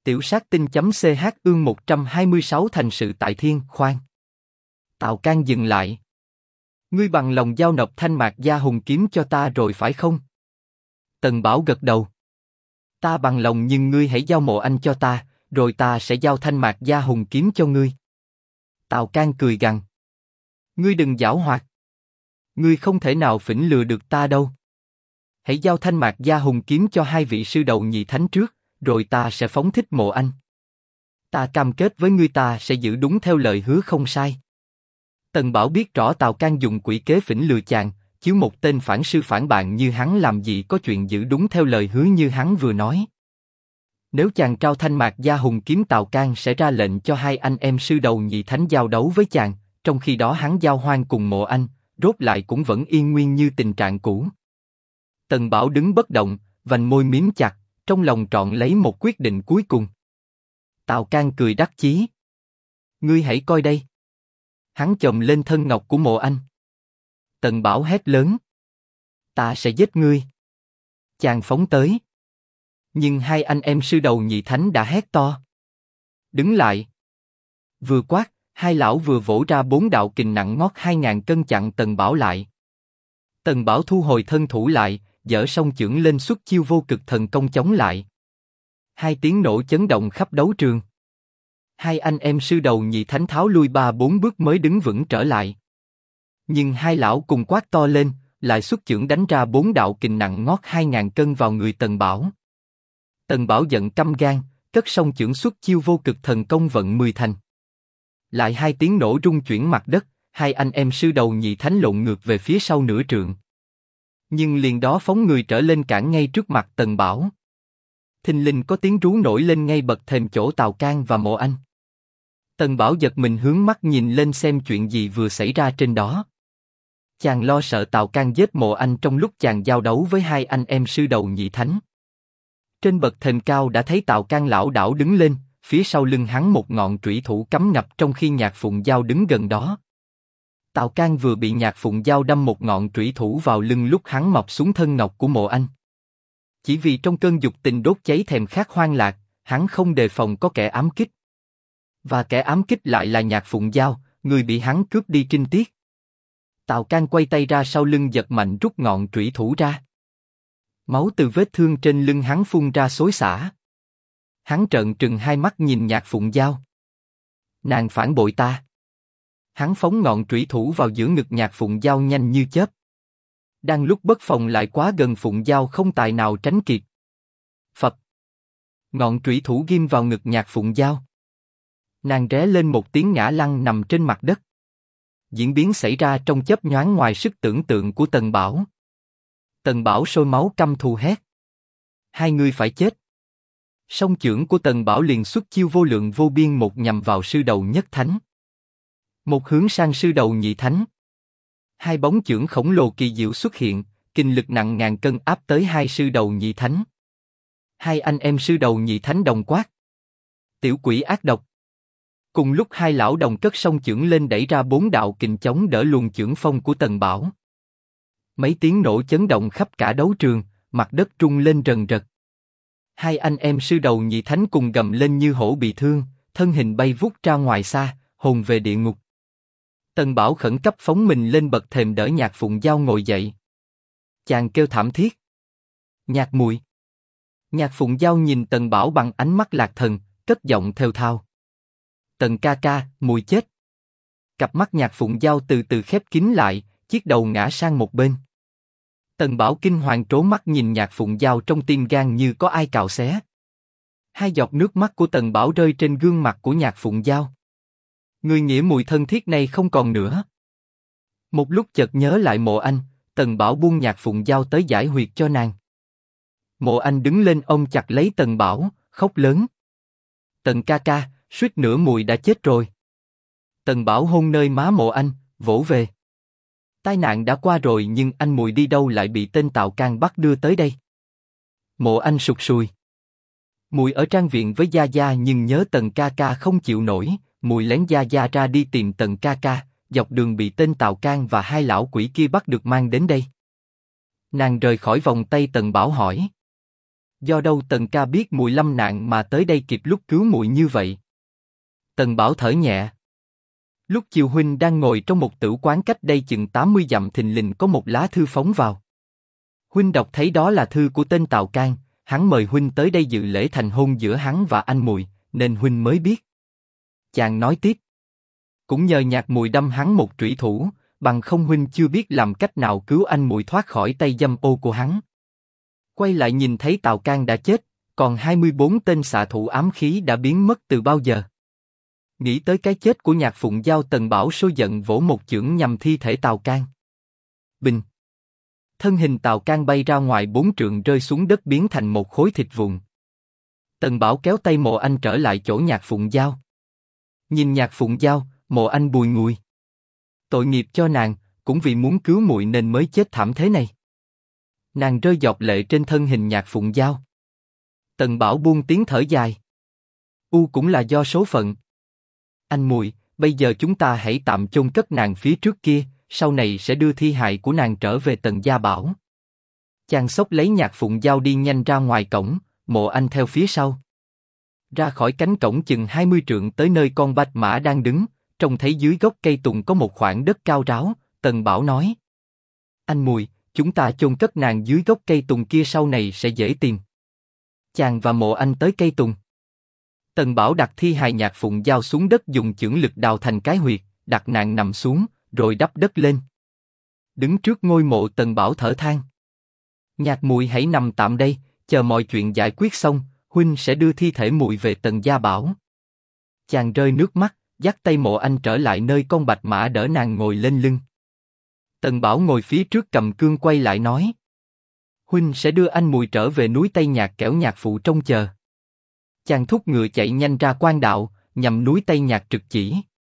Tiểu sát tinh.ch ương 126 thành sự tại thiên, khoan. Tào Can dừng lại. Ngươi bằng lòng giao nộp Thanh Mạc Gia hùng kiếm cho ta rồi phải không? Tần Bảo gật đầu. Ta bằng lòng, nhưng ngươi hãy giao Mộ Anh cho ta, rồi ta sẽ giao Thanh Mạc Gia hùng kiếm cho ngươi. Tào Can cười gằn. Ngươi đừng giảo hoạt. Ngươi không thể nào phỉnh lừa được ta đâu. Hãy giao Thanh Mạc Gia hùng kiếm cho hai vị sư đầu nhị thánh trước, rồi ta sẽ phóng thích Mộ Anh. Ta cam kết với ngươi ta sẽ giữ đúng theo lời hứa không sai. Tần Bảo biết rõ Tào Can dùng quỷ kế phỉnh lừa chàng, chứ một tên phản sư phản bạn như hắn làm gì có chuyện giữ đúng theo lời hứa như hắn vừa nói. Nếu chàng trao Thanh Mạc Gia hùng kiếm, Tào Can sẽ ra lệnh cho hai anh em sư đầu nhị thánh giao đấu với chàng, trong khi đó hắn giao hoan cùng Mộ Anh, rốt lại cũng vẫn yên nguyên như tình trạng cũ. Tần Bảo đứng bất động, vành môi mím chặt, trong lòng trọn lấy một quyết định cuối cùng. Tào Can cười đắc chí. Ngươi hãy coi đây. Hắn chồm lên thân ngọc của Mộ Anh. Tần Bảo hét lớn. Ta sẽ giết ngươi. Chàng phóng tới. Nhưng hai anh em sư đầu nhị thánh đã hét to. Đứng lại. Vừa quát, hai lão vừa vỗ ra 4 đạo kình nặng ngót 2000 cân chặn Tần Bảo lại. Tần Bảo thu hồi thân thủ lại, giở song chưởng lên xuất chiêu vô cực thần công chống lại. Hai tiếng nổ chấn động khắp đấu trường. Hai anh em sư đầu nhị thánh tháo lui 3-4 bước mới đứng vững trở lại. Nhưng hai lão cùng quát to lên, lại xuất chưởng đánh ra 4 đạo kình nặng ngót 2000 cân vào người Tần Bảo. Tần Bảo giận căm gan, cất song chưởng xuất chiêu vô cực thần công vận 10 thành. Lại hai tiếng nổ rung chuyển mặt đất, hai anh em sư đầu nhị thánh lộn ngược về phía sau nửa trượng. Nhưng liền đó phóng người trở lên cản ngay trước mặt Tần Bảo. Thình lình có tiếng rú nổi lên ngay bậc thềm chỗ Tào Can và Mộ Anh. Tần Bảo giật mình hướng mắt nhìn lên xem chuyện gì vừa xảy ra trên đó. Chàng lo sợ Tào Can giết Mộ Anh trong lúc chàng giao đấu với hai anh em sư đầu nhị thánh. Trên bậc thềm cao đã thấy Tào Can lảo đảo đứng lên, phía sau lưng hắn một ngọn trủy thủ cắm ngập, trong khi Nhạc Phụng Giao đứng gần đó. Tào Can vừa bị Nhạc Phụng Giao đâm một ngọn trủy thủ vào lưng lúc hắn mọc xuống thân ngọc của Mộ Anh. Chỉ vì trong cơn dục tình đốt cháy thèm khát hoang lạc, hắn không đề phòng có kẻ ám kích. Và kẻ ám kích lại là Nhạc Phụng Giao, người bị hắn cướp đi trinh tiết. Tào Can quay tay ra sau lưng giật mạnh rút ngọn trủy thủ ra. Máu từ vết thương trên lưng hắn phun ra xối xả. Hắn trợn trừng hai mắt nhìn Nhạc Phụng Giao. Nàng phản bội ta. Hắn phóng ngọn trủy thủ vào giữa ngực Nhạc Phụng Giao nhanh như chớp. Đang lúc bất phòng lại quá gần, Phụng Giao không tài nào tránh kịp. Phập. Ngọn trủy thủ ghim vào ngực Nhạc Phụng Giao. Nàng ré lên một tiếng ngã lăn nằm trên mặt đất. Diễn biến xảy ra trong chớp nhoáng ngoài sức tưởng tượng của Tần Bảo. Tần Bảo sôi máu căm thù hét. Hai người phải chết. Song chưởng của Tần Bảo liền xuất chiêu vô lượng vô biên, một nhằm vào sư đầu nhất thánh, một hướng sang sư đầu nhị thánh. Hai bóng chưởng khổng lồ kỳ diệu xuất hiện, kinh lực nặng ngàn cân áp tới hai sư đầu nhị thánh. Hai anh em sư đầu nhị thánh đồng quát. Tiểu quỷ ác độc. Cùng lúc hai lão đồng cất song chưởng lên đẩy ra 4 đạo kình chống đỡ luồng chưởng phong của Tần Bảo. Mấy tiếng nổ chấn động khắp cả đấu trường, mặt đất rung lên rần rật. Hai anh em sư đầu nhị thánh cùng gầm lên như hổ bị thương, thân hình bay vút ra ngoài xa, hồn về địa ngục. Tần Bảo khẩn cấp phóng mình lên bậc thềm đỡ Nhạc Phụng Giao ngồi dậy. Chàng kêu thảm thiết. Nhạc muội. Nhạc Phụng Giao nhìn Tần Bảo bằng ánh mắt lạc thần, cất giọng thều thào. Tần ca ca, muội chết. Cặp mắt Nhạc Phụng Giao từ từ khép kín lại, chiếc đầu ngã sang một bên. Tần Bảo kinh hoàng trố mắt nhìn Nhạc Phụng Giao, trong tim gan như có ai cào xé. Hai giọt nước mắt của Tần Bảo rơi trên gương mặt của Nhạc Phụng Giao. Người nghĩa muội thân thiết này không còn nữa. Một lúc chợt nhớ lại Mộ Anh, Tần Bảo buông Nhạc Phụng Giao tới giải huyệt cho nàng. Mộ Anh đứng lên ôm chặt lấy Tần Bảo, khóc lớn. Tần ca ca, suýt nữa muội đã chết rồi. Tần Bảo hôn nơi má Mộ Anh, vỗ về. Tai nạn đã qua rồi, nhưng anh muội đi đâu lại bị tên Tào Can bắt đưa tới đây? Mộ Anh sụt sùi. Muội ở trang viện với Gia Gia, nhưng nhớ Tần ca ca không chịu nổi, muội lén Gia Gia ra đi tìm Tần ca ca, dọc đường bị tên Tào Can và hai lão quỷ kia bắt được mang đến đây. Nàng rời khỏi vòng tay Tần Bảo hỏi. Do đâu Tần ca biết muội lâm nạn mà tới đây kịp lúc cứu muội như vậy? Tần Bảo thở nhẹ. Lúc chiều huynh đang ngồi trong một tử quán cách đây chừng 80 dặm thình lình có một lá thư phóng vào. Huynh đọc thấy đó là thư của tên Tào Can, hắn mời huynh tới đây dự lễ thành hôn giữa hắn và anh muội, nên huynh mới biết. Chàng nói tiếp. Cũng nhờ nhạc muội đâm hắn một trủy thủ, bằng không huynh chưa biết làm cách nào cứu anh muội thoát khỏi tay dâm ô của hắn. Quay lại nhìn thấy Tào Can đã chết, còn 24 tên xạ thủ ám khí đã biến mất từ bao giờ. Nghĩ tới cái chết của Nhạc Phụng Giao, Tần Bảo sôi giận vỗ một chưởng nhằm thi thể Tào Can. Bình. Thân hình Tào Can bay ra ngoài 4 trượng rơi xuống đất biến thành một khối thịt vụn. Tần Bảo kéo tay Mộ Anh trở lại chỗ Nhạc Phụng Giao. Nhìn Nhạc Phụng Giao, Mộ Anh bùi ngùi. Tội nghiệp cho nàng, cũng vì muốn cứu muội nên mới chết thảm thế này. Nàng rơi giọt lệ trên thân hình Nhạc Phụng Giao. Tần Bảo buông tiếng thở dài. Cũng là do số phận. Anh muội, bây giờ chúng ta hãy tạm chôn cất nàng phía trước kia, sau này sẽ đưa thi hài của nàng trở về Tần Gia Bảo. Chàng xốc lấy Nhạc Phụng Giao đi nhanh ra ngoài cổng, Mộ Anh theo phía sau. Ra khỏi cánh cổng chừng 20 trượng tới nơi con bạch mã đang đứng, trông thấy dưới gốc cây tùng có một khoảng đất cao ráo, Tần Bảo nói. Anh muội, chúng ta chôn cất nàng dưới gốc cây tùng kia sau này sẽ dễ tìm. Chàng và Mộ Anh tới cây tùng. Tần Bảo đặt thi hài Nhạc Phụng Giao xuống đất dùng chưởng lực đào thành cái huyệt, đặt nàng nằm xuống, rồi đắp đất lên. Đứng trước ngôi mộ Tần Bảo thở than. Nhạc muội hãy nằm tạm đây, chờ mọi chuyện giải quyết xong, huynh sẽ đưa thi thể muội về Tần Gia Bảo. Chàng rơi nước mắt, dắt tay Mộ Anh trở lại nơi con bạch mã đỡ nàng ngồi lên lưng. Tần Bảo ngồi phía trước cầm cương quay lại nói. Huynh sẽ đưa anh muội trở về núi Tây Nhạc kẻo nhạc phụ trông chờ. Chàng thúc ngựa chạy nhanh ra quan đạo, nhằm núi Tây Nhạc trực chỉ.